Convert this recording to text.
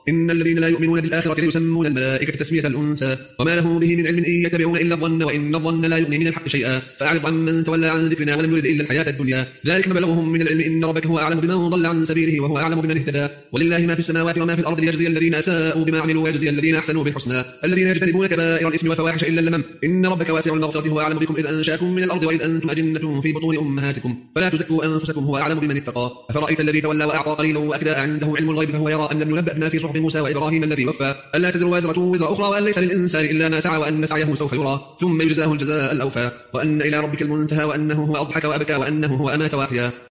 إن الذين لا يؤمنون بالآخرة ليسمون الملائكة تسمية الأنثى وما لهم به من علم إن يتبعون إلا الظن وإن الظن لا يغني من الحق شيئا فأعرض عمن تولى عن ذكرنا ولم يرد إلا الحياة الدنيا ذلك مبلغهم من العلم إن ربك هو أعلم بمن ضل عن سبيله وهو أعلم بمن اهتدى ولله ما في السماوات وما في الأرض ليجزي الذين أساءوا بما عملوا ويجزي الذين أحسنوا بالحسنى الذين يجتنبون كبائر الإثم والفواحش إلا اللمم إن ربك واسع المغفرة هو أعلم بكم إذ أنشأكم من الأرض وإذ أنتم أجنة في بطون أمهاتكم فلا تزكوا أنفسكم هو أعلم بمن اتقى أفرأيت الذي تولى وأعطى قليلا وأكدى عنده علم الغيب فهو يرى أن لم ينبأ بما في صحف موسى وإبراهيم الذي وفى ألا تزر وازرة وزر أخرى وأن ليس للإنسان إلا ما سعى وأن سعيه سوف يرى ثم يجزاه الجزاء الأوفى وأن إلى ربك المنتهى وأنه هو أضحك وأبكى وأنه هو أمات وأحيا